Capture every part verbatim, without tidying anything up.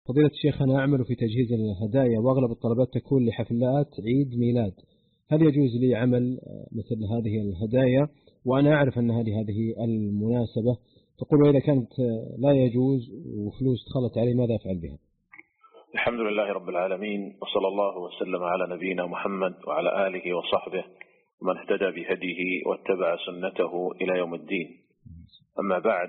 فضيلة الشيخ، أنا أعمل في تجهيز الهدايا وأغلب الطلبات تكون لحفلات عيد ميلاد، هل يجوز لي عمل مثل هذه الهدايا وأنا أعرف أن هذه هذه المناسبة؟ تقول وإذا كانت لا يجوز وفلوس دخلت علي ماذا أفعل بها؟ الحمد لله رب العالمين، وصلى الله وسلم على نبينا محمد وعلى آله وصحبه ومن اهتدى بهديه واتبع سنته إلى يوم الدين. أما بعد،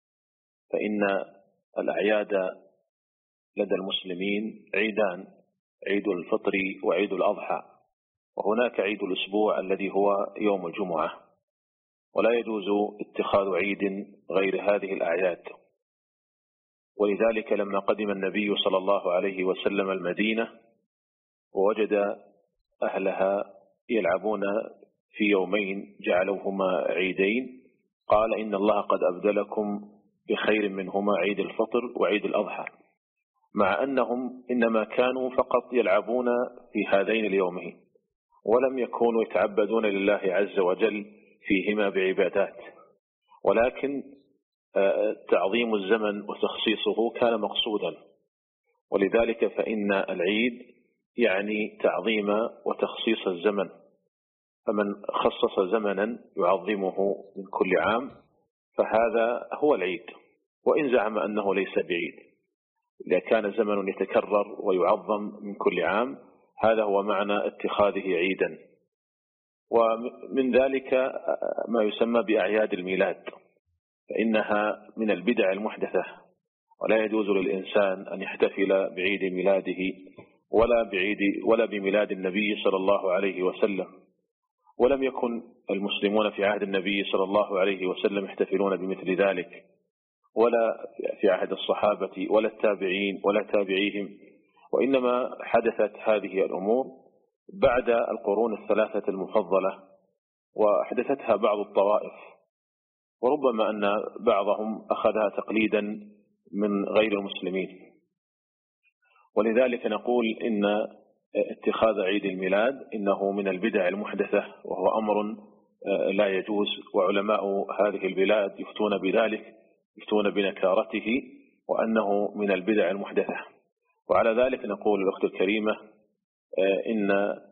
فإن الأعياد لدى المسلمين عيدان، عيد الفطر وعيد الأضحى، وهناك عيد الأسبوع الذي هو يوم الجمعة، ولا يجوز اتخاذ عيد غير هذه الأعياد. ولذلك لما قدم النبي صلى الله عليه وسلم المدينة ووجد أهلها يلعبون في يومين جعلوهما عيدين، قال إن الله قد أبدلكم بخير منهما عيد الفطر وعيد الأضحى، مع أنهم إنما كانوا فقط يلعبون في هذين اليومين ولم يكونوا يتعبدون لله عز وجل فيهما بعبادات، ولكن تعظيم الزمن وتخصيصه كان مقصودا. ولذلك فإن العيد يعني تعظيم وتخصيص الزمن، فمن خصص زمنا يعظمه من كل عام فهذا هو العيد، وإن زعم أنه ليس بعيد. إذا كان زمن يتكرر ويعظم من كل عام هذا هو معنى اتخاذه عيدا. ومن ذلك ما يسمى بأعياد الميلاد، فإنها من البدع المحدثة، ولا يجوز للإنسان أن يحتفل بعيد ميلاده ولا بعيد ولا بميلاد النبي صلى الله عليه وسلم. ولم يكن المسلمون في عهد النبي صلى الله عليه وسلم يحتفلون بمثل ذلك، ولا في عهد الصحابة ولا التابعين ولا تابعيهم، وإنما حدثت هذه الأمور بعد القرون الثلاثة المفضلة، وأحدثتها بعض الطوائف، وربما أن بعضهم أخذها تقليدا من غير المسلمين. ولذلك نقول إن اتخاذ عيد الميلاد إنه من البدع المحدثة، وهو أمر لا يجوز، وعلماء هذه البلاد يفتون بذلك، يفتون بنكارته وأنه من البدع المحدثة. وعلى ذلك نقول الأخت الكريمة إن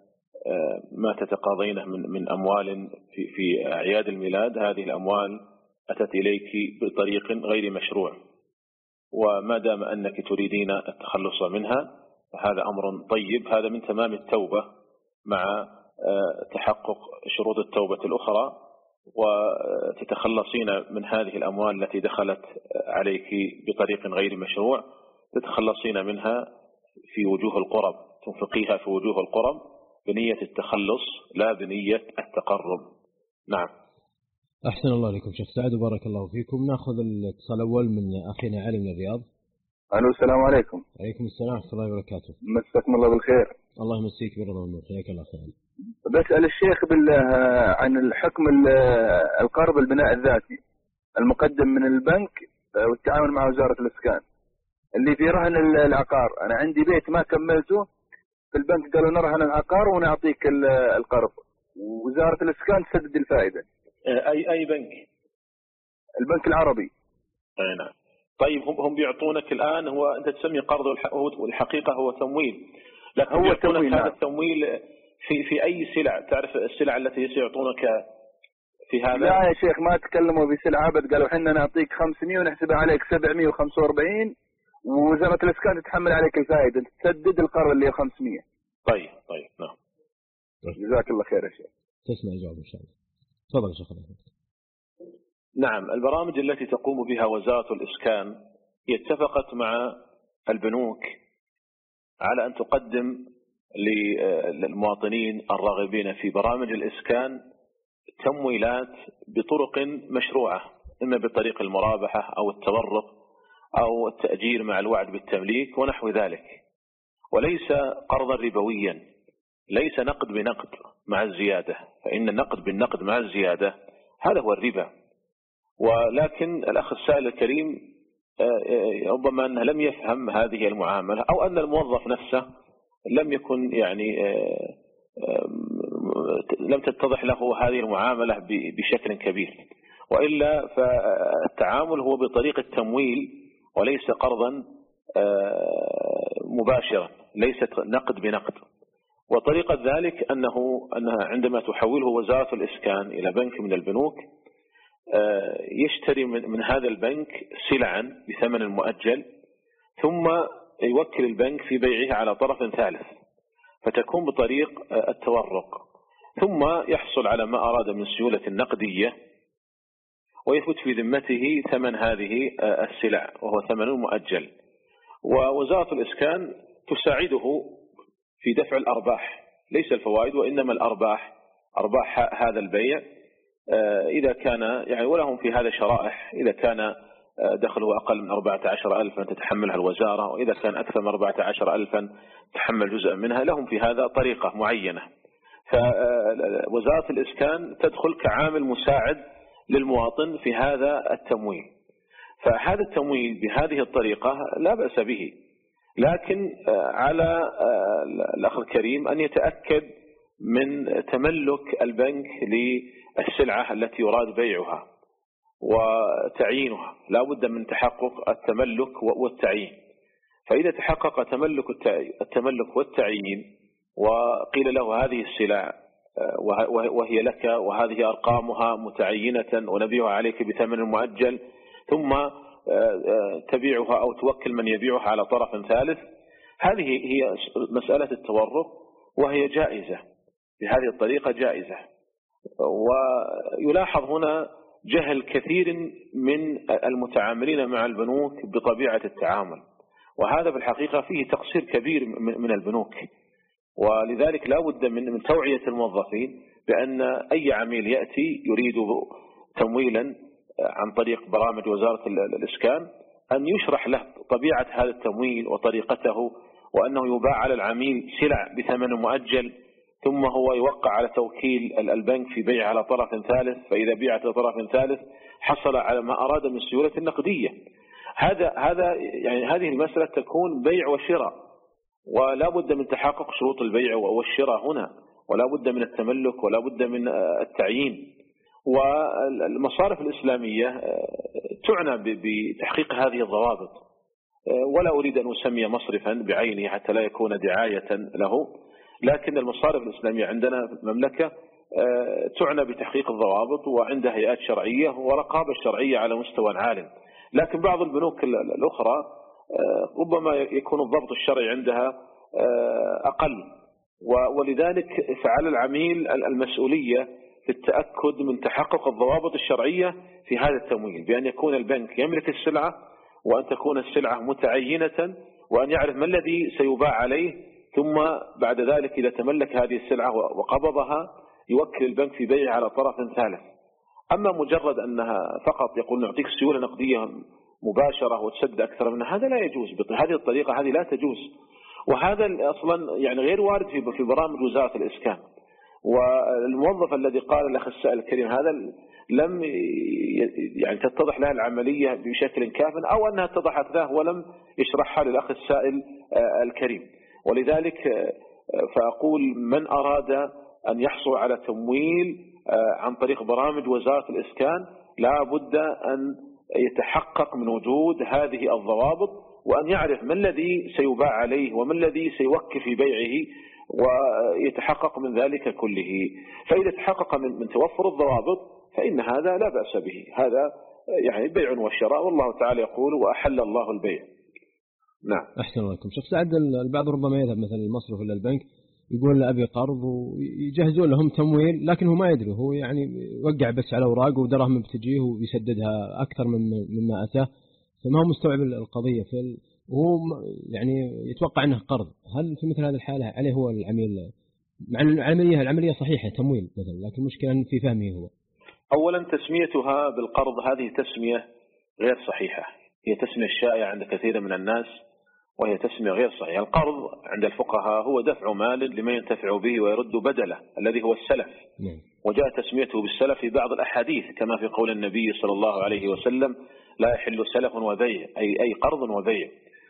ما تتقاضين من من أموال في في أعياد الميلاد، هذه الأموال أتت إليك بطريق غير مشروع، وما دام أنك تريدين التخلص منها فهذا أمر طيب. هذا من تمام التوبة مع تحقق شروط التوبة الأخرى، وتتخلصين من هذه الأموال التي دخلت عليك بطريق غير مشروع، تتخلصين منها في وجوه القرب، تنفقيها في وجوه القرب بنية التخلص لا بنية التقرب. نعم. أحسن الله لكم شيخ سعد وبارك الله فيكم. نأخذ الاتصال الأول من أخينا علي من الرياض. ألو، السلام عليكم. عليكم السلام ورحمة الله وبركاته. مساكم الله بالخير. الله يمسيك بالرضا والنور. حياك الله خير. بسأل الشيخ بالله عن الحكم القرض البناء الذاتي المقدم من البنك والتعاون مع وزارة الإسكان اللي في رهن العقار. أنا عندي بيت ما كملته، في البنك قالوا نرهن العقار ونعطيك القرض، ووزارة الإسكان تسدد الفائدة. أي أي بنك؟ البنك العربي. أي نعم. طيب هم هم بيعطونك الآن، هو أنت تسمي قرض والحقيقة هو تمويل، لكن هو بيعطونك هذا التمويل في في أي سلع؟ تعرف السلع التي سيعطونك في هذا؟ لا يا شيخ، ما تكلموا بسلعة أبد، قالوا حنا نعطيك خمسمائة ونحسبها عليك سبعمائة وخمسة وأربعين، ووزارة الإسكان تتحمل عليك الفائدة، تسدد القرض اللي هي خمسمائة. طيب طيب نعم. جزاك الله خير يا شيخ. تسمع الجواب إن شاء الله. تفضل يا شيخ. نعم، البرامج التي تقوم بها وزارة الإسكان هي اتفقت مع البنوك على أن تقدم للمواطنين الراغبين في برامج الإسكان تمويلات بطرق مشروعة، إما بطريق المرابحة أو التورق أو التأجير مع الوعد بالتمليك ونحو ذلك، وليس قرضا ربويا، ليس نقد بنقد مع الزيادة، فإن النقد بالنقد مع الزيادة هذا هو الربا. ولكن الأخ السائل الكريم ربما أنه لم يفهم هذه المعاملة، أو أن الموظف نفسه لم يكن يعني لم تتضح له هذه المعاملة بشكل كبير، وإلا فالتعامل هو بطريقة تمويل وليس قرضا مباشرا ليست نقد بنقد. وطريقة ذلك أنه أنها عندما تحوله وزارة الإسكان إلى بنك من البنوك يشتري من هذا البنك سلعا بثمن مؤجل، ثم يوكل البنك في بيعها على طرف ثالث، فتكون بطريق التورق، ثم يحصل على ما أراد من سيولة نقدية ويثبت في ذمته ثمن هذه السلع وهو ثمن مؤجل. ووزارة الإسكان تساعده في دفع الأرباح، ليس الفوائد وإنما الأرباح، أرباح هذا البيع إذا كان يعني، ولهم في هذا شرائح، إذا كان دخله أقل من أربعة عشر ألفا تتحملها الوزارة، وإذا كان أكثر من أربعة عشر ألفا تحمل جزءا منها، لهم في هذا طريقة معينة. فوزارة الإسكان تدخل كعامل مساعد للمواطن في هذا التمويل. فهذا التمويل بهذه الطريقة لا بأس به، لكن على الأخ الكريم أن يتأكد من تملك البنك للسلعة التي يراد بيعها وتعيينها، لا بد من تحقق التملك والتعيين. فإذا تحقق تملك التملك والتعيين وقيل له هذه السلع وهي لك وهذه أرقامها متعينة ونبيعها عليك بثمن مؤجل، ثم تبيعها أو توكل من يبيعها على طرف ثالث، هذه هي مسألة التورق، وهي جائزة بهذه الطريقة جائزة. ويلاحظ هنا جهل كثير من المتعاملين مع البنوك بطبيعة التعامل، وهذا في الحقيقة فيه تقصير كبير من البنوك. ولذلك لا بد من توعية الموظفين بأن أي عميل يأتي يريد تمويلا عن طريق برامج وزارة الإسكان أن يشرح له طبيعة هذا التمويل وطريقته، وأنه يباع على العميل سلع بثمن مؤجل، ثم هو يوقع على توكيل البنك في بيع على طرف ثالث، فإذا بيعت لطرف ثالث حصل على ما أراد من سيولة النقدية. هذا هذا يعني هذه المسألة تكون بيع وشراء، ولا بد من تحقق شروط البيع والشراء هنا، ولا بد من التملك، ولا بد من التعيين. والمصارف الإسلامية تعنى بتحقيق هذه الضوابط، ولا أريد أن أسمي مصرفا بعينه حتى لا يكون دعاية له، لكن المصارف الإسلامية عندنا في المملكة تعنى بتحقيق الضوابط، وعندها هيئات شرعية ورقابة شرعية على مستوى عال. لكن بعض البنوك الأخرى ربما يكون الضبط الشرعي عندها أقل، ولذلك فعلى العميل المسؤولية في التأكد من تحقق الضوابط الشرعية في هذا التمويل، بأن يكون البنك يملك السلعة، وأن تكون السلعة متعينة، وأن يعرف ما الذي سيباع عليه، ثم بعد ذلك إذا تملك هذه السلعة وقبضها يوكل البنك في بيعها على طرف ثالث. أما مجرد أنها فقط يقول نعطيك سيولة نقدية مباشرة وتسدد أكثر منها، هذا لا يجوز، بهذه الطريقة هذه لا تجوز، وهذا أصلا يعني غير وارد في في برامج وزارة الإسكان. والموظف الذي قال الأخ السائل الكريم هذا لم يعني تتضح له العملية بشكل كاف، أو أنها اتضحت له ولم يشرحها للأخ السائل الكريم. ولذلك فأقول من أراد أن يحصل على تمويل عن طريق برامج وزارة الإسكان لا بد أن يتحقق من وجود هذه الضوابط، وأن يعرف ما الذي سيباع عليه وما الذي سيوكل في بيعه، ويتحقق من ذلك كله. فإذا تحقق من توفر الضوابط فإن هذا لا بأس به، هذا يعني بيع وشراء، والله تعالى يقول وأحل الله البيع. نعم. أحسن الله لكم. شوف سعد، البعض ربما يذهب مثلا المصرف ولا البنك يقول له أبي قرض ويجهزون لهم تمويل، لكن هو ما يدري، هو يعني يوقع بس على أوراق ودراهم بتجيه ويسددها أكثر مما أتاه، فما هو مستوعب القضية، وهو يعني يتوقع أنه قرض. هل في مثل هذه الحالة عليه هو العميل، مع العملية العملية صحيحة تمويل مثلا، لكن المشكلة في فهمه هو؟ أولا تسميتها بالقرض هذه تسمية غير صحيحة، هي تسمية الشائعة عند كثير من الناس، وهي تسمية غير صحيحة. القرض عند الفقهاء هو دفع مال لمن ينتفع به ويرد بدله الذي هو السلف، وجاء تسميته بالسلف في بعض الأحاديث كما في قول النبي صلى الله عليه وسلم لا يحل سلف وبيع، أي أي قرض وبيع.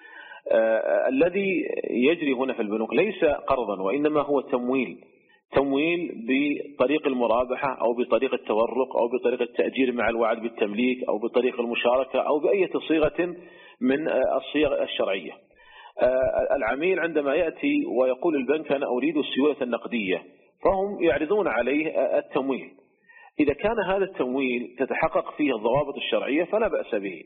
آه الذي يجري هنا في البنوك ليس قرضا، وإنما هو تمويل، تمويل بطريق المرابحة أو بطريق التورق أو بطريق التأجير مع الوعد بالتمليك أو بطريق المشاركة أو بأي صيغة من الصيغ الشرعية. العميل عندما يأتي ويقول البنك أنا أريد السيولة النقدية، فهم يعرضون عليه التمويل. إذا كان هذا التمويل تتحقق فيه الضوابط الشرعية فلا بأس به.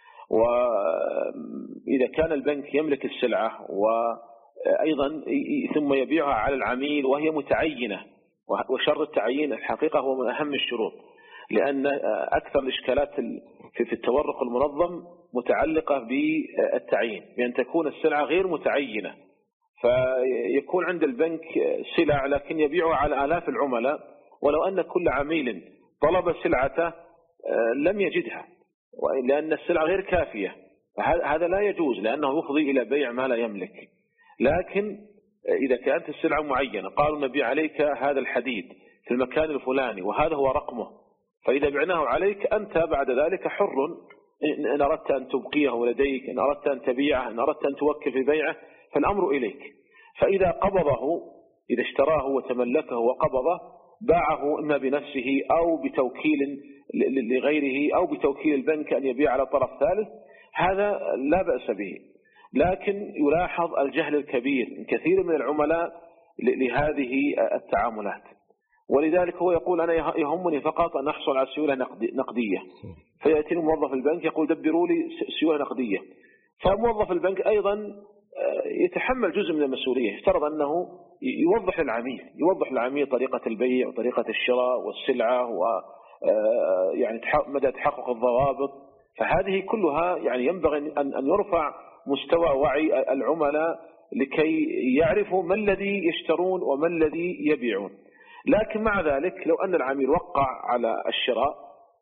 وإذا كان البنك يملك السلعة وأيضا ثم يبيعها على العميل وهي متعينة، وشرط التعيين الحقيقة هو من أهم الشروط، لأن أكثر الإشكالات في التورق المنظم متعلقة بالتعيين، بأن تكون السلعة غير متعينة، فيكون عند البنك سلع لكن يبيعها على آلاف العملاء، ولو أن كل عميل طلب سلعته لم يجدها، لأن السلعة غير كافية. هذا لا يجوز لأنه يفضي إلى بيع ما لا يملك. لكن إذا كانت السلعة معينة، قالوا نبيع عليك هذا الحديد في المكان الفلاني وهذا هو رقمه، فإذا بعناه عليك أنت بعد ذلك حر، إن أردت أن تبقيه لديك، إن أردت أن تبيعه، إن أردت أن توكل في بيعه، فالأمر إليك. فإذا قبضه، إذا اشتراه وتملكه وقبضه، باعه إما بنفسه أو بتوكيل لغيره أو بتوكيل البنك أن يبيع على طرف ثالث، هذا لا بأس به. لكن يلاحظ الجهل الكبير من كثير من العملاء لهذه التعاملات، ولذلك هو يقول أنا يهمني فقط أن أحصل على سيولة نقدية، فيأتي موظف البنك يقول دبروا لي سيولة نقدية، فموظف البنك أيضا يتحمل جزء من المسؤولية، يفترض أنه يوضح للعميل يوضح للعميل طريقة البيع وطريقة الشراء والسلعة و يعني مدى تحقق الضوابط. فهذه كلها يعني ينبغي أن يرفع مستوى وعي العملاء لكي يعرفوا ما الذي يشترون وما الذي يبيعون. لكن مع ذلك لو أن العميل وقع على الشراء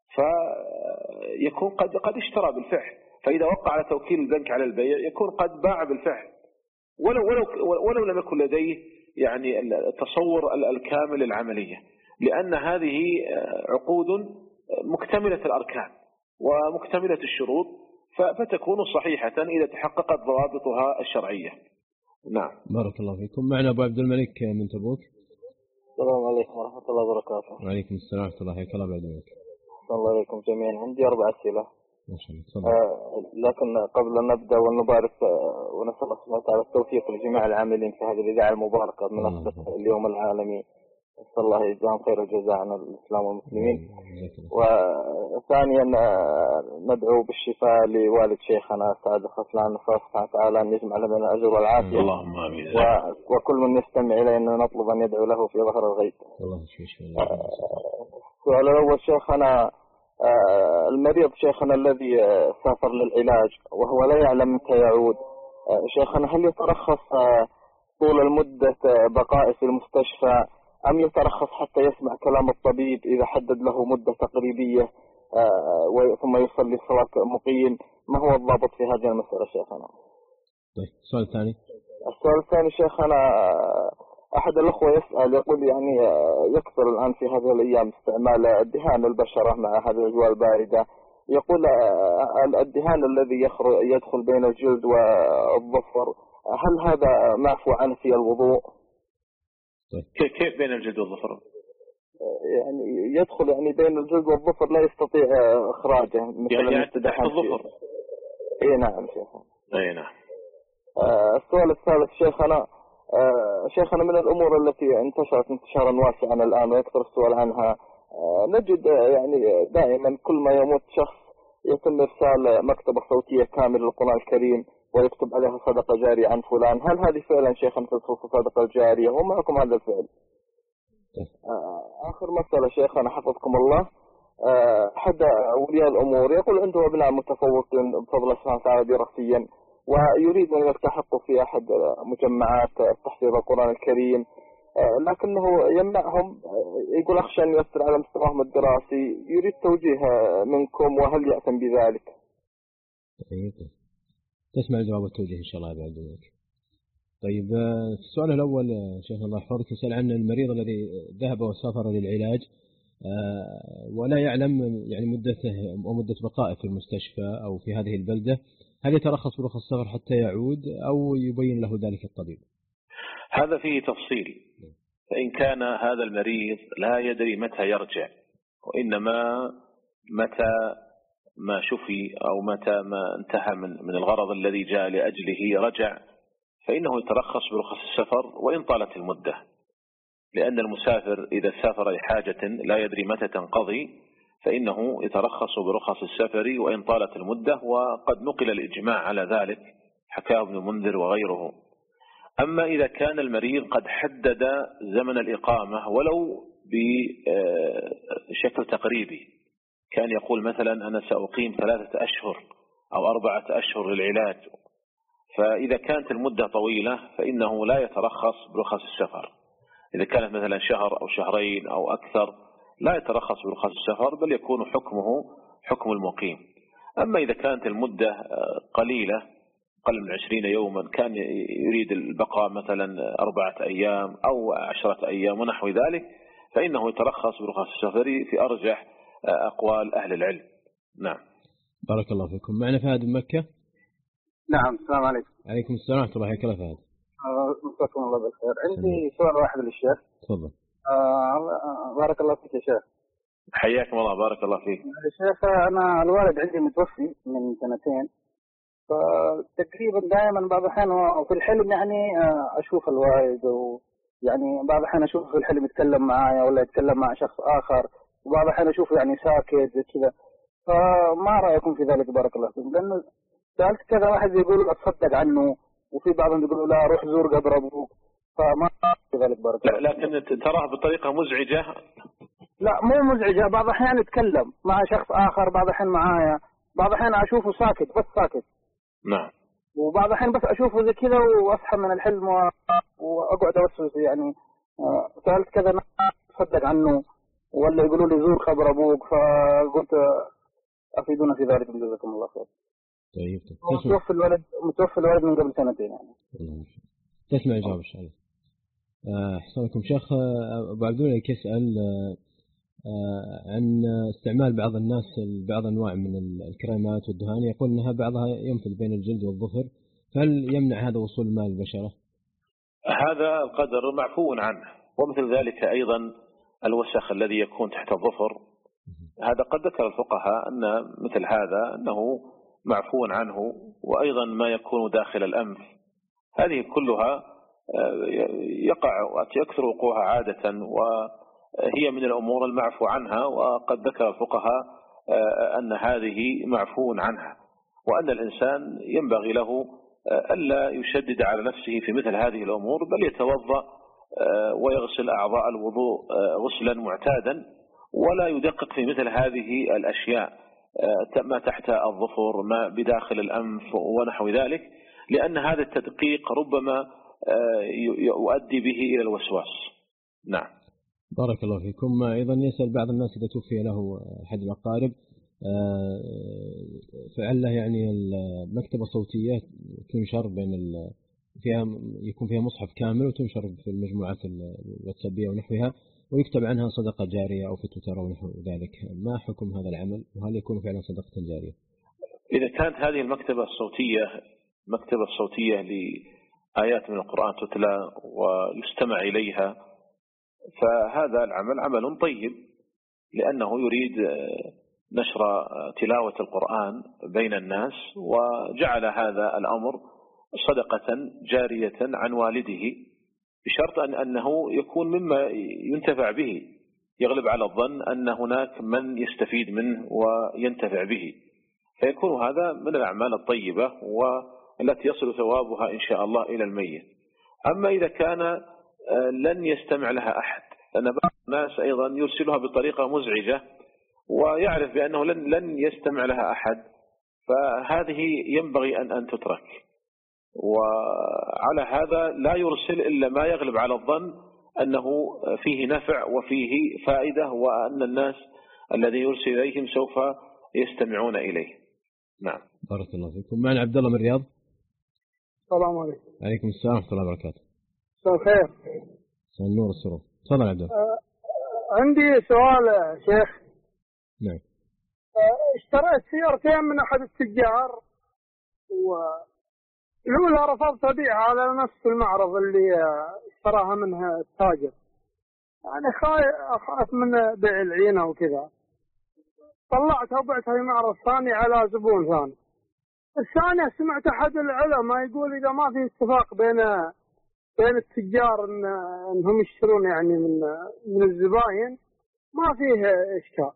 فيكون قد قد اشترى بالفعل، فإذا وقع على توكيل البنك على البيع يكون قد باع بالفعل، ولو ولو ولو لم يكن لديه يعني التصور الكامل للعملية، لأن هذه عقود مكتملة الأركان ومكتملة الشروط، فتكون صحيحة إذا تحققت ضوابطها الشرعية. نعم. بارك الله فيكم. معنا أبو عبد الملك من تبوك. السلام عليكم ورحمة الله وبركاته. وعليكم السلام ورحمة الله. حياك الله أبو عبد الملك. الله عليكم جميعا. عندي أربع أسئلة. ما شاء الله. آه لكن قبل أن نبدأ ونبارك آه ونسأل الله سبحانه وتعالى التوفيق لجميع العاملين في هذه الإذاعة المباركة من أسرة اليوم العالمي، نسأل الله يجزاهم خير الجزاء عن الإسلام والمسلمين. وثانيا ندعو بالشفاء لوالد شيخنا سعد الخسلان، نسأل سبحانه وتعالى أن يجمع لنا الأجر والعافية. اللهم آمين. وكل من يستمع إلينا نطلب أن يدعو له في ظهر الغيب. السؤال الأول شيخنا، المريض شيخنا الذي سافر للعلاج وهو لا يعلم متى يعود، شيخنا هل يترخص طول المدة بقائه في المستشفى أم يترخص حتى يسمع كلام الطبيب إذا حدد له مدة تقريبية ثم يصلي صلاة مقيم؟ ما هو الضابط في هذه المسألة شيخنا؟ طيب السؤال الثاني. السؤال الثاني شيخنا، أحد الأخوة يسأل يقول يعني يكثر الآن في هذه الأيام استعمال الدهان البشرة مع هذه الأجواء الباردة، يقول الدهان الذي يدخل بين الجلد والظفر هل هذا معفو عنه في الوضوء؟ طيب كيف بين الجلد والظفر؟ يعني يدخل يعني بين الجلد والظفر لا يستطيع إخراجه مثل يعني تحت الظفر. إيه نعم شيخنا. إيه نعم. آه السؤال الثالث شيخنا، آه شيخنا من الأمور التي انتشرت انتشارا واسعا الآن ويكثر السؤال عنها، آه نجد يعني دائما كل ما يموت شخص يتم إرسال مكتبة صوتية كاملة للقرآن الكريم ويكتب عليها صدقة جارية عن فلان، هل هذه فعلا شيخنا تدخل في الصدقة الجارية ومعكم هذا الفعل؟ آه آخر مسألة شيخنا حفظكم الله، أحد أولياء الأمور يقول عنده أبناء متفوقين بفضل الله سبحانه وتعالى دراسيا ويريد أن يلتحقوا في أحد مجمعات تحفيظ القرآن الكريم، لكنه يمنعهم، يقول أخشى أن يؤثر على مستواهم الدراسي، يريد توجيه منكم وهل يأثم بذلك؟ طيب تسمع الجواب والتوجيه إن شاء الله يا عبد الملك. طيب السؤال الأول شيخ الله يحفظك يسأل عن المريض الذي ذهب وسافر للعلاج ولا يعلم يعني مدته ومدة بقائه في المستشفى أو في هذه البلدة، هل يترخص برخص السفر حتى يعود أو يبين له ذلك الطبيب؟ هذا فيه تفصيل. فإن كان هذا المريض لا يدري متى يرجع وإنما متى ما شفي أو متى ما انتهى من من الغرض الذي جاء لأجله رجع، فإنه يترخص برخص السفر وإن طالت المدة، لأن المسافر إذا سافر لحاجة لا يدري متى تنقضي فإنه يترخص برخص السفر وإن طالت المدة، وقد نقل الإجماع على ذلك، حكاه ابن المنذر وغيره. أما إذا كان المريض قد حدد زمن الإقامة ولو بشكل تقريبي، كان يقول مثلا أنا سأقيم ثلاثة أشهر أو أربعة أشهر للعلاج، فإذا كانت المدة طويلة فإنه لا يترخص برخص السفر. إذا كانت مثلا شهر أو شهرين أو أكثر لا يترخص برخص السفر، بل يكون حكمه حكم المقيم. أما إذا كانت المدة قليلة أقل من عشرين يوما، كان يريد البقاء مثلا أربعة أيام أو عشرة أيام ونحو ذلك، فإنه يترخص برخص السفر في أرجح أقوال أهل العلم. نعم. بارك الله فيكم. معنا فهد من مكة. نعم. السلام عليكم. عليكم السلام ورحمة الله وبركاته. فهد. مساكم الله بالخير. عندي سؤال واحد للشيخ. تفضل. آه بارك الله فيك يا شيخ. حياكم الله. بارك الله فيك. يا شيخ أنا الوالد عندي متوفي من سنتين، فتقريبا دائما بعض الأحيان في الحلم يعني أشوف الوالد، ويعني بعض الأحيان أشوف في الحلم يتكلم معايا ولا يتكلم مع شخص آخر، وبعض الأحيان أشوفه يعني ساكت زي كذا. فما رأيكم في ذلك بارك الله فيكم؟ لأنه سألت كذا واحد يقول أتصدق عنه، وفي بعضهم يقولوا لا روح زور قبر أبوك، فما في ذلك بارك الله. لكن تراه بطريقة مزعجة؟ لا مو مزعجة، بعض الأحيان يتكلم مع شخص آخر، بعض الأحيان معايا، بعض الأحيان أشوفه ساكت بس ساكت. نعم. وبعض الأحيان بس أشوفه زي كذا وأصحى من الحلم وأقعد أوسوس يعني. سألت كذا ناس تصدق عنه ولا يقولوا لي زور قبر أبوك، فقلت أفيدونا في ذلك جزاكم الله خير. طيب. متوفى الولد متوفى الولد من قبل سنتين يعني. تسمع الإجابة إن شاء الله. أحسنكم شيخ. أبو عبد الملك يسأل عن استعمال بعض الناس بعض أنواع من الكريمات والدهان، يقول أنها بعضها ينفذ بين الجلد والظفر، فهل يمنع هذا وصول الماء للبشرة؟ هذا القدر معفو عنه. ومثل ذلك أيضا الوسخ الذي يكون تحت الظفر، هذا قد ذكر الفقهاء أن مثل هذا أنه معفو عنه. وأيضا ما يكون داخل الأنف، هذه كلها يقع ويكثر وقوعها عادة، وهي من الأمور المعفو عنها. وقد ذكر الفقهاء أن هذه معفو عنها، وأن الإنسان ينبغي له ألا يشدد على نفسه في مثل هذه الأمور، بل يتوضأ ويغسل أعضاء الوضوء غسلا معتادا، ولا يدقق في مثل هذه الأشياء، ما تحت الظفر، ما بداخل الأنف ونحو ذلك، لأن هذا التدقيق ربما يؤدي به إلى الوسواس. نعم. بارك الله فيكم. أيضا يسأل بعض الناس إذا توفي له أحد الأقارب فعله يعني المكتبة الصوتية تنشر بين ال... فيها يكون فيها مصحف كامل وتنشر في المجموعات الواتسابية ونحوها، ويكتب عنها صدقة جارية أو في تويتر ونحو ذلك، ما حكم هذا العمل وهل يكون فعلا صدقة جارية؟ إذا كانت هذه المكتبة الصوتية مكتبة صوتية لآيات من القرآن تتلى ويستمع إليها، فهذا العمل عمل طيب، لأنه يريد نشر تلاوة القرآن بين الناس، وجعل هذا الأمر صدقة جارية عن والده، بشرط أن أنه يكون مما ينتفع به. يغلب على الظن أن هناك من يستفيد منه وينتفع به، فيكون هذا من الأعمال الطيبة والتي يصل ثوابها إن شاء الله إلى الميت. أما إذا كان لن يستمع لها أحد، لأن بعض الناس أيضا يرسلها بطريقة مزعجة ويعرف بأنه لن لن يستمع لها أحد، فهذه ينبغي أن أن تترك. وعلى هذا لا يرسل إلا ما يغلب على الظن أنه فيه نفع وفيه فائدة، وأن الناس الذي يرسل إليهم سوف يستمعون إليه. نعم. بارك الله فيكم. معنا عبد الله من الرياض. السلام عليكم. عليكم السلام ورحمة الله وبركاته. مساء الخير. مساء النور والسرور. تفضل عبد الله. أه عندي سؤال شيخ. نعم. أه اشتريت سيارتين من أحد التجار، والأولى رفضت أبيعها على نفس المعرض اللي اشتراها منها التاجر، يعني خايف من بيع العينة وكذا. طلعتها وبعتها في معرض ثاني على زبون ثاني. الثانية سمعت أحد العلماء يقول إذا ما في اتفاق بين بين التجار إن إنهم يشترون يعني من من الزباين ما فيه إشكال.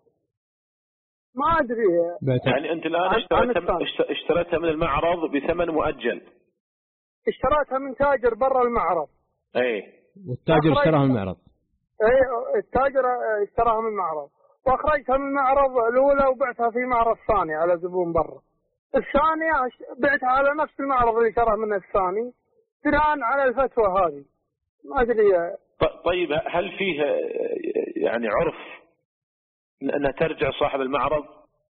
ما أدري يعني أنت الآن اشتريتها اشتريتها من المعرض بثمن مؤجل. اشتريتها من تاجر برا المعرض. إيه. والتاجر اشتراها من المعرض. إيه التاجر اشتراها من المعرض وأخرجتها من المعرض الأولى وبعتها في معرض ثاني على زبون برا. الثانية بعتها على نفس المعرض اللي شراه منه الثاني بناء على الفتوى هذه. ما أدري. طيب هل فيه يعني عرف أن ترجع صاحب المعرض؟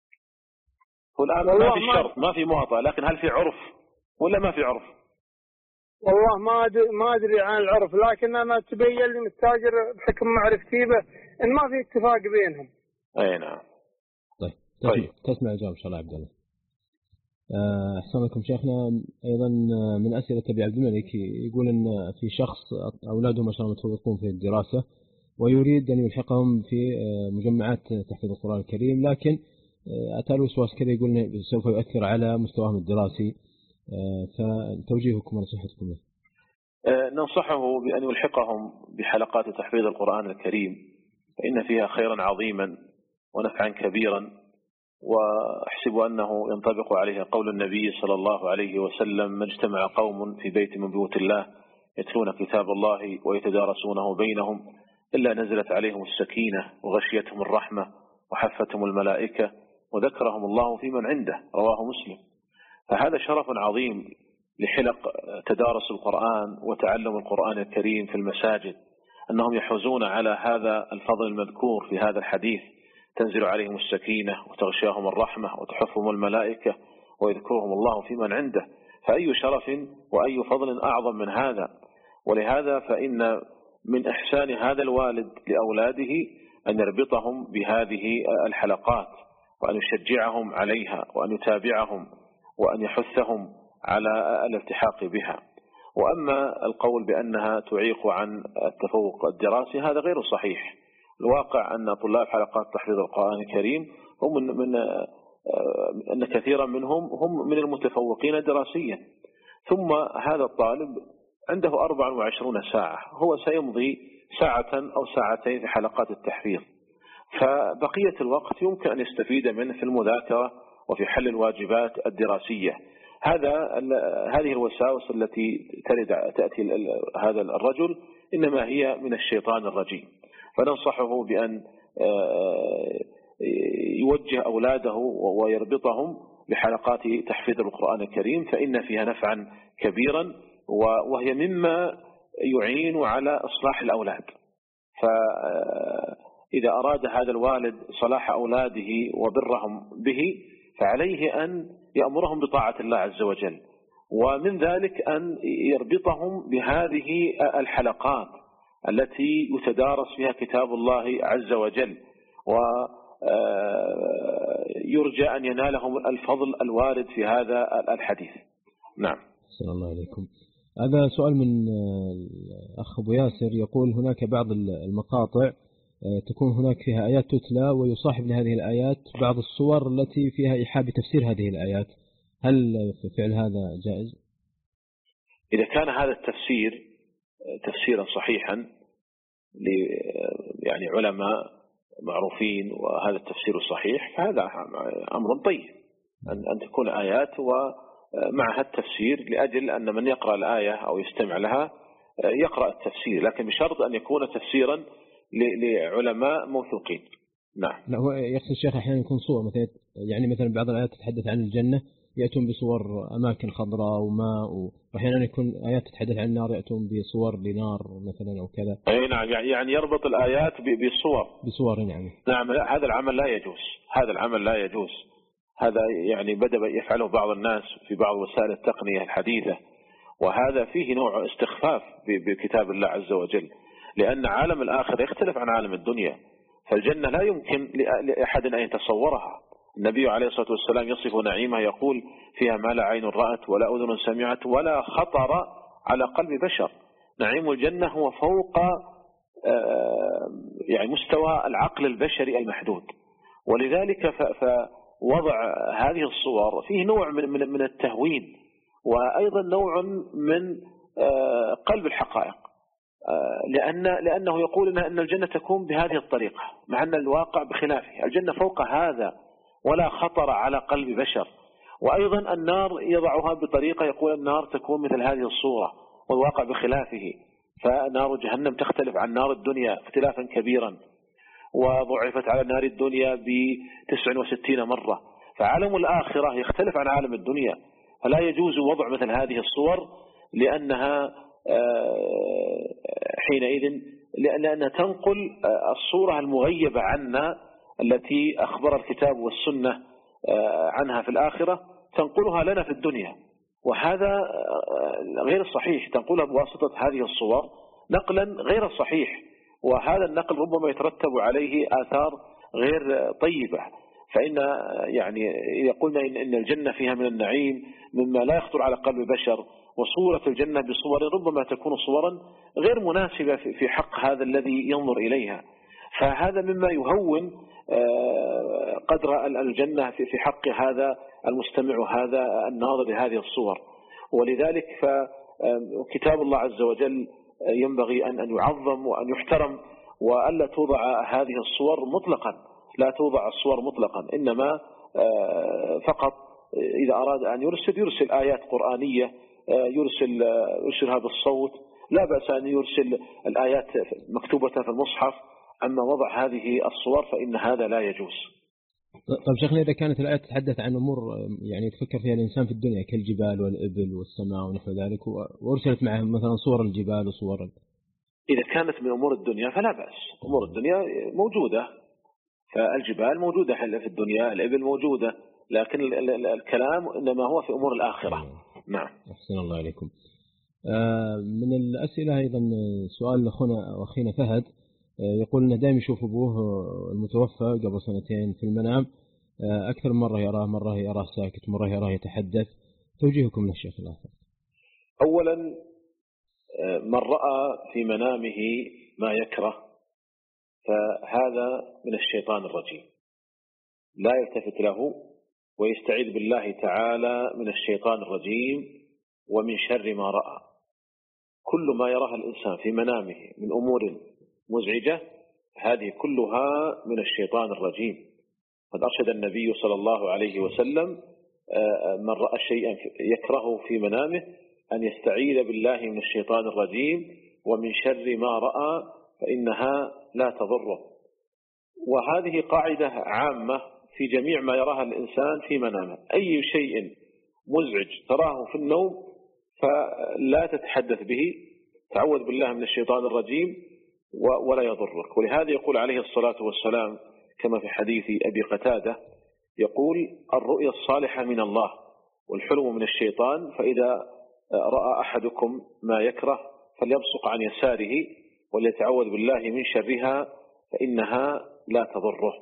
والآن ما في شرط ما في مواطأة، لكن هل في عرف ولا ما في عرف؟ والله ما أدري ما أدري عن العرف، لكن أنا تبين لي من التاجر بحكم معرفتي به إن ما في اتفاق بينهم. أي نعم. طيب طيب تسمع الجواب إن شاء الله عبد الله. أحسن لكم شيخنا. أيضا من أسئلة أبي عبد الملك يقول أن في شخص أولاده ما شاء الله متفوقون في الدراسة ويريد أن يلحقهم في مجمعات تحفيظ القرآن الكريم، لكن أتى له وسواس كذا يقول أنه سوف يؤثر على مستواهم الدراسي، فتوجيهكم ونصيحتكم له. ننصحه بأن يلحقهم بحلقات تحفيظ القرآن الكريم، فإن فيها خيرا عظيما ونفعا كبيرا، وأحسب أنه ينطبق عليه قول النبي صلى الله عليه وسلم: ما اجتمع قوم في بيت من بيوت الله يتلون كتاب الله ويتدارسونه بينهم إلا نزلت عليهم السكينة وغشيتهم الرحمة وحفتهم الملائكة وذكرهم الله في من عنده، رواه مسلم. فهذا شرف عظيم لحلق تدارس القرآن وتعلم القرآن الكريم في المساجد، أنهم يحوزون على هذا الفضل المذكور في هذا الحديث: تنزل عليهم السكينة وتغشاهم الرحمة وتحفهم الملائكة ويذكرهم الله في من عنده. فأي شرف وأي فضل أعظم من هذا؟ ولهذا فإن من إحسان هذا الوالد لأولاده أن يربطهم بهذه الحلقات وأن يشجعهم عليها وأن يتابعهم وأن يحثهم على الالتحاق بها. وأما القول بأنها تعيق عن التفوق الدراسي هذا غير صحيح. الواقع أن طلاب حلقات تحفيظ القرآن الكريم هم من, من أن كثيرا منهم هم من المتفوقين دراسيا، ثم هذا الطالب عنده أربع وعشرون ساعة، هو سيمضي ساعة أو ساعتين في حلقات التحفيظ، فبقية الوقت يمكن أن يستفيد منه في المذاكرة وفي حل الواجبات الدراسية. هذا هذه الوساوس التي ترد تأتي هذا الرجل إنما هي من الشيطان الرجيم. فننصحه بأن يوجه أولاده ويربطهم بحلقات تحفيظ القرآن الكريم، فإن فيها نفعا كبيرا وهي مما يعين على إصلاح الأولاد. فإذا أراد هذا الوالد صلاح أولاده وبرهم به فعليه أن يأمرهم بطاعة الله عز وجل، ومن ذلك أن يربطهم بهذه الحلقات التي يتدارس فيها كتاب الله عز وجل، ويرجى أن ينالهم الفضل الوارد في هذا الحديث. نعم. السلام الله عليكم. هذا سؤال من الأخ أبو ياسر يقول: هناك بعض المقاطع تكون هناك فيها آيات تتلى ويصاحب لهذه الآيات بعض الصور التي فيها إيحاء بتفسير هذه الآيات، هل فعل هذا جائز؟ إذا كان هذا التفسير تفسيرا صحيحا ل يعني علماء معروفين وهذا التفسير الصحيح فهذا أمر طيب، أن أن تكون آيات ومعها التفسير، لأجل أن من يقرأ الآية أو يستمع لها يقرأ التفسير، لكن بشرط أن يكون تفسيرا لعلماء موثوقين. نعم. لا هو يقصد الشيخ أحيانا يكون صور، مثلا يعني مثلا بعض الآيات تتحدث عن الجنة يأتون بصور أماكن خضراء وماء، وأحيانا يكون آيات تتحدث عن النار يأتون بصور لنار مثلا أو كذا. أي نعم، يعني يربط الآيات بصور بصور. نعم. نعم. لا، هذا العمل لا يجوز، هذا العمل لا يجوز. هذا يعني بدأ يفعله بعض الناس في بعض وسائل التقنية الحديثة، وهذا فيه نوع استخفاف بكتاب الله عز وجل، لأن عالم الآخرة يختلف عن عالم الدنيا، فالجنة لا يمكن لأحد أن يتصورها. النبي عليه الصلاة والسلام يصف نعيمها يقول: فيها ما لا عين رأت ولا أذن سمعت ولا خطر على قلب بشر. نعيم الجنة هو فوق يعني مستوى العقل البشري المحدود، ولذلك فوضع هذه الصور فيه نوع من من التهوين، وأيضا نوع من قلب الحقائق، لأن لأنه يقول أن الجنة تكون بهذه الطريقة، مع أن الواقع بخلافه. الجنة فوق هذا ولا خطر على قلب بشر. وأيضا النار يضعها بطريقة يقول النار تكون مثل هذه الصورة والواقع بخلافه، فنار جهنم تختلف عن نار الدنيا اختلافا كبيرا، وضعفت على نار الدنيا بتسع وستين مرة. فعالم الآخرة يختلف عن عالم الدنيا، فلا يجوز وضع مثل هذه الصور، لأنها حينئذ لأنها تنقل الصورة المغيبة عنا التي أخبر الكتاب والسنة عنها في الآخرة، تنقلها لنا في الدنيا، وهذا غير صحيح. تنقلها بواسطة هذه الصور نقلا غير صحيح، وهذا النقل ربما يترتب عليه آثار غير طيبة. فإن يعني إذا قلنا إن الجنة فيها من النعيم مما لا يخطر على قلب بشر، وصورة الجنة بصور ربما تكون صورا غير مناسبة في حق هذا الذي ينظر إليها، فهذا مما يهون قدر الجنة في حق هذا المستمع وهذا الناظر لهذه الصور. ولذلك فكتاب الله عز وجل ينبغي أن يعظم وأن يحترم، وألا توضع هذه الصور مطلقا، لا توضع الصور مطلقا، إنما فقط إذا أراد أن يرسل يرسل آيات قرآنية، يرسل يرسلها بالصوت، لا بأس أن يرسل الآيات مكتوبة في المصحف. أما وضع هذه الصور فإن هذا لا يجوز. طيب شيخنا، إذا كانت الآيات تتحدث عن أمور يعني يتفكر فيها الإنسان في الدنيا كالجبال والإبل والسماء ونحو ذلك، وأرسلت معها مثلا صور الجبال وصور، إذا كانت من أمور الدنيا فلا بأس، أمور الدنيا موجودة، فالجبال موجودة في الدنيا، الإبل موجودة، لكن الكلام إنما هو في أمور الآخرة. نعم. أحسن الله عليكم. من الأسئلة أيضا سؤال لأخونا وأخينا فهد، يقول أنه دائما يشوف أبوه المتوفى قبل سنتين في المنام، أكثر مرة يراه، مرة يراه ساكت، مرة يراه يتحدث، توجيهكم للشيخ الله. أولا، من رأى في منامه ما يكره فهذا من الشيطان الرجيم، لا يلتفت له ويستعيذ بالله تعالى من الشيطان الرجيم ومن شر ما رأى. كل ما يراه الإنسان في منامه من أمور مزعجة هذه كلها من الشيطان الرجيم. قد أرشد النبي صلى الله عليه وسلم من رأى شيئا يكره في منامه أن يستعيذ بالله من الشيطان الرجيم ومن شر ما رأى فإنها لا تضره. وهذه قاعدة عامة في جميع ما يراها الإنسان في منامه، أي شيء مزعج تراه في النوم فلا تتحدث به، تعوذ بالله من الشيطان الرجيم ولا يضرك. ولهذا يقول عليه الصلاة والسلام كما في حديث أبي قتادة، يقول الرؤيا الصالحة من الله والحلم من الشيطان، فإذا رأى أحدكم ما يكره فليبصق عن يساره وليتعوذ بالله من شرها فإنها لا تضره،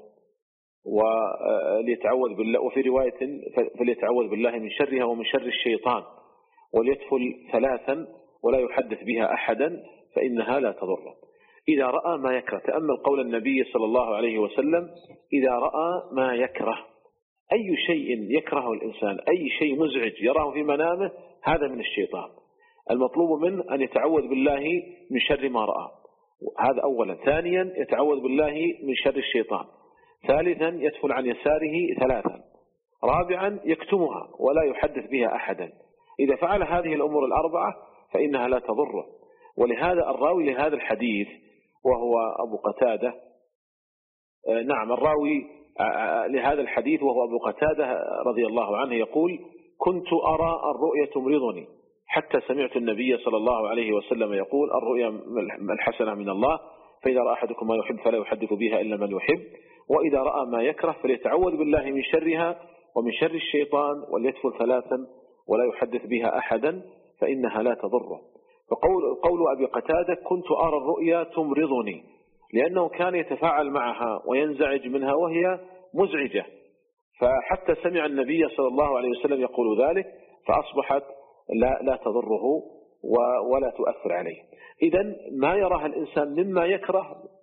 وليتعوذ بالله، وفي رواية فليتعوذ بالله من شرها ومن شر الشيطان وليدخل ثلاثا ولا يحدث بها أحدا فإنها لا تضره. إذا رأى ما يكره، تأمل قول النبي صلى الله عليه وسلم إذا رأى ما يكره، أي شيء يكرهه الإنسان، أي شيء مزعج يراه في منامه هذا من الشيطان. المطلوب منه أن يتعوذ بالله من شر ما رأى، هذا أولا. ثانيا يتعوذ بالله من شر الشيطان. ثالثا يدخل عن يساره ثلاثا. رابعا يكتمها ولا يحدث بها أحدا. إذا فعل هذه الأمور الأربعة فإنها لا تضره. ولهذا الراوي لهذا الحديث وهو أبو قتادة، نعم الراوي لهذا الحديث وهو أبو قتادة رضي الله عنه يقول كنت أرى الرؤيا تمرضني حتى سمعت النبي صلى الله عليه وسلم يقول الرؤيا الحسنة من الله، فإذا رأى أحدكم ما يحب فلا يحدث بها إلا من يحب، وإذا رأى ما يكره فليتعوذ بالله من شرها ومن شر الشيطان وليدخل ثلاثا ولا يحدث بها أحدا فإنها لا تضره. فقول قول أبي قتادة كنت أرى الرؤيا تمرضني، لأنه كان يتفاعل معها وينزعج منها وهي مزعجة، فحتى سمع النبي صلى الله عليه وسلم يقول ذلك فأصبحت لا, لا تضره ولا تؤثر عليه. إذن ما يراها الإنسان مما يكره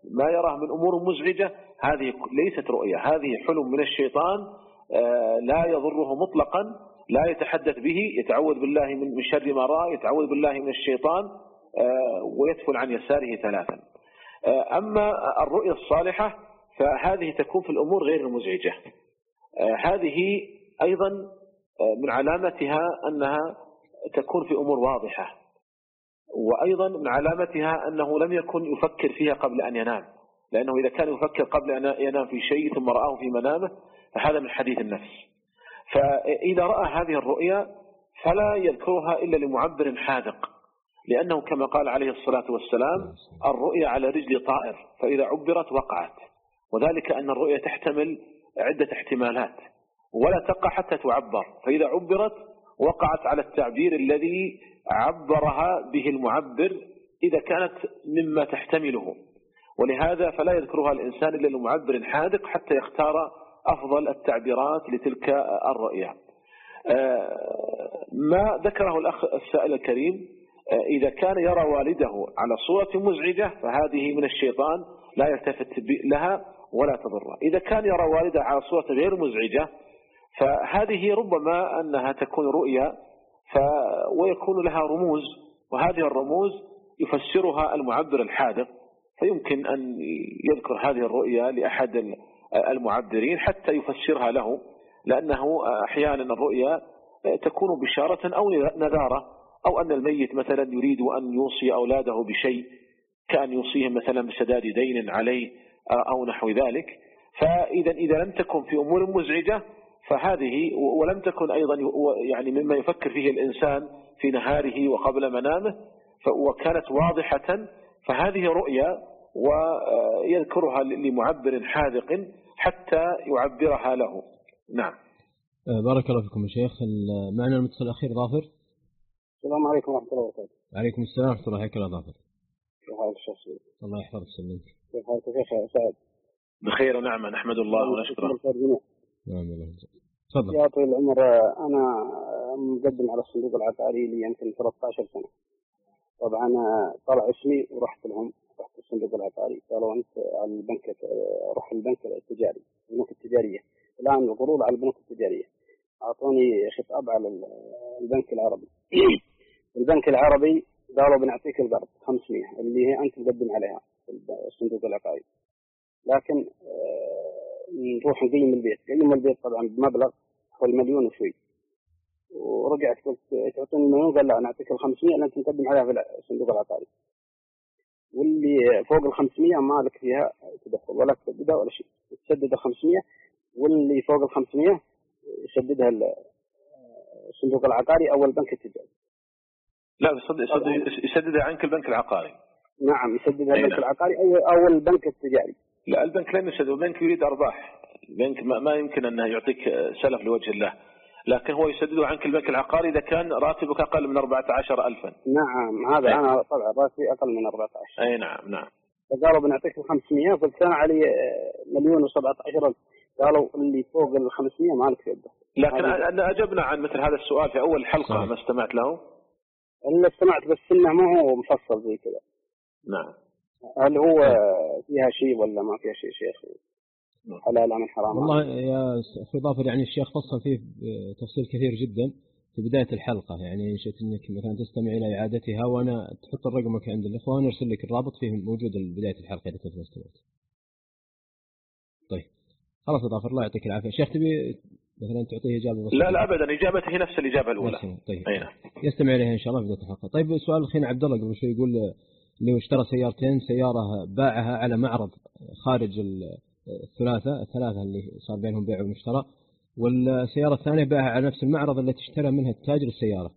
ما يراه من أمور مزعجة هذه ليست رؤية، هذه حلم من الشيطان لا يضره مطلقا، لا يتحدث به، يتعوذ بالله من شر ما رأى، يتعوذ بالله من الشيطان ويدفل عن يساره ثلاثا. أما الرؤية الصالحة فهذه تكون في الأمور غير المزعجة، هذه أيضا من علامتها أنها تكون في أمور واضحة، وأيضا من علامتها أنه لم يكن يفكر فيها قبل أن ينام، لأنه إذا كان يفكر قبل أن ينام في شيء ثم رآه في منامه فهذا من حديث النفس. فإذا رأى هذه الرؤيا فلا يذكرها إلا لمعبر حاذق، لأنه كما قال عليه الصلاة والسلام الرؤيا على رجل طائر فإذا عبرت وقعت، وذلك أن الرؤيا تحتمل عدة احتمالات ولا تقع حتى تعبر، فإذا عبرت وقعت على التعبير الذي عبرها به المعبر إذا كانت مما تحتمله، ولهذا فلا يذكرها الإنسان إلا لمعبر حاذق حتى يختار أفضل التعبيرات لتلك الرؤيا. ما ذكره الأخ السائل الكريم إذا كان يرى والده على صورة مزعجة فهذه من الشيطان لا يلتفت لها ولا تضره. إذا كان يرى والده على صورة غير مزعجة فهذه ربما أنها تكون رؤيا ف... ويكون لها رموز، وهذه الرموز يفسرها المعبر الحاذق، فيمكن أن يذكر هذه الرؤيا لأحد المعبرين حتى يفسرها له، لأنه أحيانا الرؤيا تكون بشارة أو نذارة، أو أن الميت مثلا يريد أن يوصي أولاده بشيء كأن يوصيهم مثلا بسداد دين عليه أو نحو ذلك. فإذا إذا لم تكن في أمور مزعجة فهذه، ولم تكن أيضا يعني مما يفكر فيه الإنسان في نهاره وقبل منامه وكانت واضحة، فهذه رؤيا ويذكرها لمعبر حاذق حتى يعبرها له. نعم. بارك الله فيكم يا شيخ. معنا المتصل الأخير ظافر. السلام عليكم ورحمة الله وبركاته. وعليكم السلام ورحمة الله وبركاته. ظافر كيف حالك الشيخ؟ الله يحفظك ويسلمك. كيف حالك يا شيخ سعد؟ بخير ونعمة، نحمد الله ونشكره. نعم الله. تفضل. يا طويل العمر، أنا مقدم على الصندوق العقاري لي يمكن ثلاثة عشر سنة. طبعا طلع اسمي ورحت لهم، رحت الصندوق العقاري قالوا أنت على البنك، روح البنك التجاري، البنوك التجارية. الآن القروض على البنوك التجارية. أعطوني خطاب على البنك العربي. البنك العربي قالوا بنعطيك القرض خمسمية اللي هي أنت مقدم عليها في الصندوق العقاري، لكن نروح نقيم البيت. قيم البيت طبعا بمبلغ حول مليون وشوي، ورجعت قلت تعطوني المليون، قال لا نعطيك الخمسمية اللي أنت مقدم عليها في الصندوق العقاري، واللي فوق الخمسمية ما لك فيها تدخل ولا تسددها ولا شيء، تسدد الخمسمية، واللي فوق الخمسمية يسددها الصندوق العقاري أو البنك التجاري. لا يسددها عنك البنك العقاري. نعم يسددها البنك العقاري أو أو البنك التجاري. لا البنك لن يسدد، البنك يريد أرباح، البنك ما يمكن أنه يعطيك سلف لوجه الله، لكن هو يسدده عنك البنك العقاري إذا كان راتبك أقل من أربعة عشر ألفا. نعم هذا أي. أنا طبعا راتبي أقل من أربعة عشر. أي نعم نعم. فقالوا بنعطيك الخمسمية، قلت أنا علي مليون وسبعة عشر، قالوا اللي فوق الخمسمية ما لك يده. لكن أنا أجبنا عن مثل هذا السؤال في أول حلقة ما استمعت له. أنا استمعت بس إنه ما هو مفصل زي كذا. نعم. هل هو فيها شيء ولا ما فيها شيء شيخ؟ حلال من حرام؟ والله يا أخي ظافر يعني الشيخ فصل فيه تفصيل كثير جدا في بداية الحلقة، يعني إن شئت إنك مثلا تستمع إلى إعادتها وأنا تحط رقمك عند الإخوة ونرسل لك الرابط فيه موجود بداية الحلقة إذا كنت استمعت. طيب خلاص يا ظافر الله يعطيك العافية. شيخ تبي مثلا تعطيه إجابة بسيطة؟ لا لا أبدا، إجابته هي نفس الإجابة الأولى. طيب أينا. يستمع إليها إن شاء الله في بداية الحلقة. طيب سؤال أخينا عبد الله قبل شوي يقول اللي اشترى سيارتين، سيارة باعها على معرض خارج الثلاثة الثلاثة اللي صار بينهم بيع ومشترى، والسيارة الثانية باعها على نفس المعرض التي اشترى منها التاجر السيارة.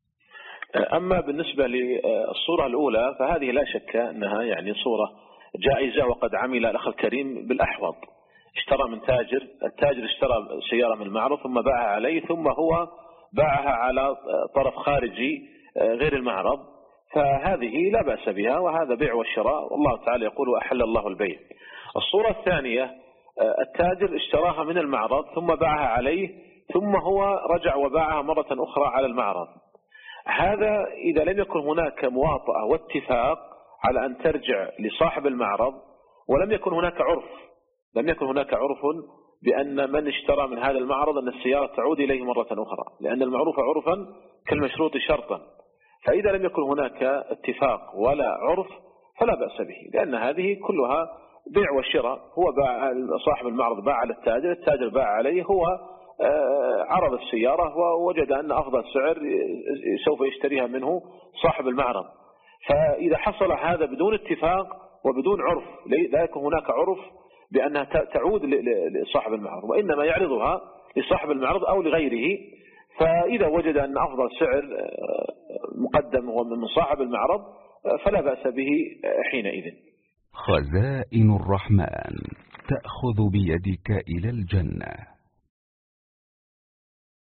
أما بالنسبة للصورة الأولى فهذه لا شك أنها يعني صورة جائزة، وقد عمل الأخ الكريم بالأحوط، اشترى من تاجر، التاجر اشترى سيارة من المعرض ثم باعها عليه، ثم هو باعها على طرف خارجي غير المعرض، فهذه لا بأس بها، وهذا بيع والشراء، والله تعالى يقول وأحل الله البيع. الصورة الثانية التاجر اشتراها من المعرض ثم باعها عليه، ثم هو رجع وباعها مرة أخرى على المعرض. هذا إذا لم يكن هناك مواطأة واتفاق على أن ترجع لصاحب المعرض ولم يكن هناك عرف لم يكن هناك عرف بأن من اشترى من هذا المعرض أن السيارة تعود إليه مرة أخرى، لأن المعروف عرفا كالمشروط شرطا. فإذا لم يكن هناك اتفاق ولا عرف فلا بأس به، لأن هذه كلها بيع وشراء. هو باع، صاحب المعرض باع على التاجر، التاجر باع عليه، هو عرض السيارة ووجد أن أفضل سعر سوف يشتريها منه صاحب المعرض. فإذا حصل هذا بدون اتفاق وبدون عرف، لا يكون هناك عرف بأنها تعود لصاحب المعرض، وإنما يعرضها لصاحب المعرض أو لغيره. فإذا وجد أن أفضل سعر مقدم هو من صاحب المعرض فلا بأس به حينئذ. خزائن الرحمن تأخذ بيدك إلى الجنة.